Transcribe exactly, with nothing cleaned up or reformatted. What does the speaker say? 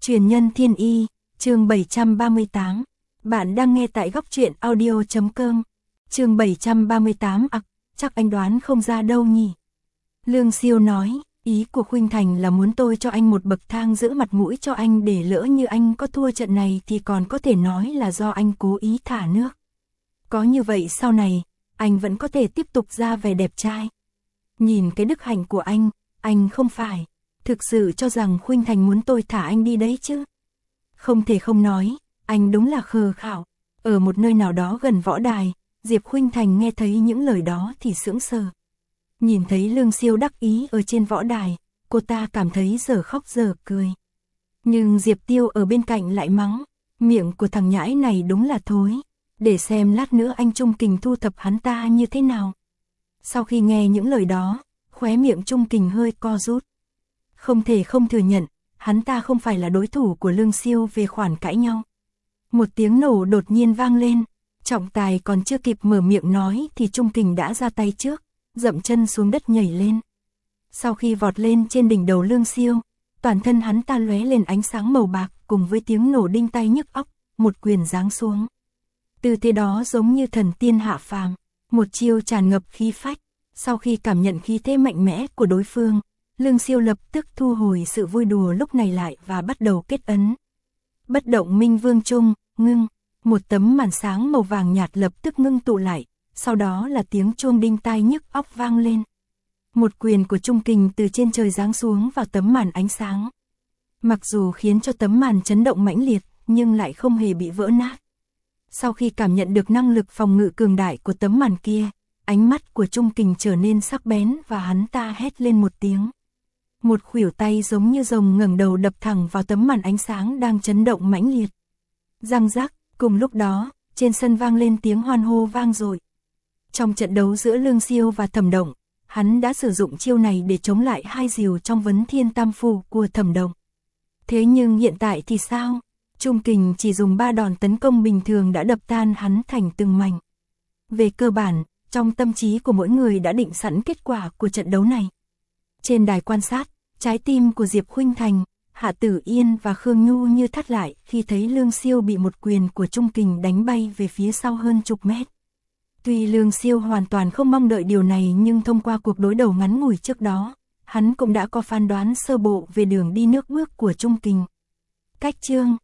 Truyền nhân thiên y, chương bảy trăm ba mươi tám. Bạn đang nghe tại góc truyện audio chấm com. Chương bảy trăm ba mươi tám. Ặc, chắc anh đoán không ra đâu nhỉ. Lương Siêu nói, ý của Khuynh Thành là muốn tôi cho anh một bậc thang giữ mặt mũi cho anh, để lỡ như anh có thua trận này thì còn có thể nói là do anh cố ý thả nước. Có như vậy sau này, anh vẫn có thể tiếp tục ra vẻ đẹp trai. Nhìn cái đức hạnh của anh, anh không phải thực sự cho rằng Khuynh Thành muốn tôi thả anh đi đấy chứ. Không thể không nói, anh đúng là khờ khảo. Ở một nơi nào đó gần võ đài, Diệp Khuynh Thành nghe thấy những lời đó thì sững sờ. Nhìn thấy Lương Siêu đắc ý ở trên võ đài, cô ta cảm thấy dở khóc dở cười. Nhưng Diệp Tiêu ở bên cạnh lại mắng, miệng của thằng nhãi này đúng là thối, để xem lát nữa anh Trung Kình thu thập hắn ta như thế nào. Sau khi nghe những lời đó, khóe miệng Trung Kình hơi co rút. Không thể không thừa nhận, hắn ta không phải là đối thủ của Lương Siêu về khoản cãi nhau. Một tiếng nổ đột nhiên vang lên, trọng tài còn chưa kịp mở miệng nói thì Trung Kình đã ra tay trước, dậm chân xuống đất nhảy lên. Sau khi vọt lên trên đỉnh đầu Lương Siêu, toàn thân hắn ta lóe lên ánh sáng màu bạc, cùng với tiếng nổ đinh tai nhức óc, một quyền giáng xuống. Tư thế đó giống như thần tiên hạ phàm, một chiêu tràn ngập khí phách. Sau khi cảm nhận khí thế mạnh mẽ của đối phương, Lương Siêu lập tức thu hồi sự vui đùa lúc này lại và bắt đầu kết ấn. Bất động minh vương trung, ngưng, một tấm màn sáng màu vàng nhạt lập tức ngưng tụ lại, sau đó là tiếng chuông đinh tai nhức óc vang lên. Một quyền của Trung Kình từ trên trời giáng xuống vào tấm màn ánh sáng. Mặc dù khiến cho tấm màn chấn động mãnh liệt, nhưng lại không hề bị vỡ nát. Sau khi cảm nhận được năng lực phòng ngự cường đại của tấm màn kia, ánh mắt của Trung Kình trở nên sắc bén và hắn ta hét lên một tiếng. Một khuỷu tay giống như rồng ngẩng đầu đập thẳng vào tấm màn ánh sáng đang chấn động mãnh liệt. Răng rắc, cùng lúc đó, trên sân vang lên tiếng hoan hô vang dội. Trong trận đấu giữa Lương Siêu và Thẩm Động, hắn đã sử dụng chiêu này để chống lại hai rìu trong vấn thiên tam phù của Thẩm Động. Thế nhưng hiện tại thì sao? Trung Kình chỉ dùng ba đòn tấn công bình thường đã đập tan hắn thành từng mảnh. Về cơ bản, trong tâm trí của mỗi người đã định sẵn kết quả của trận đấu này. Trên đài quan sát, trái tim của Diệp Khuynh Thành, Hạ Tử Yên và Khương Nhu như thắt lại khi thấy Lương Siêu bị một quyền của Trung Kình đánh bay về phía sau hơn chục mét. Tuy Lương Siêu hoàn toàn không mong đợi điều này, nhưng thông qua cuộc đối đầu ngắn ngủi trước đó, hắn cũng đã có phán đoán sơ bộ về đường đi nước bước của Trung Kình. Cách chương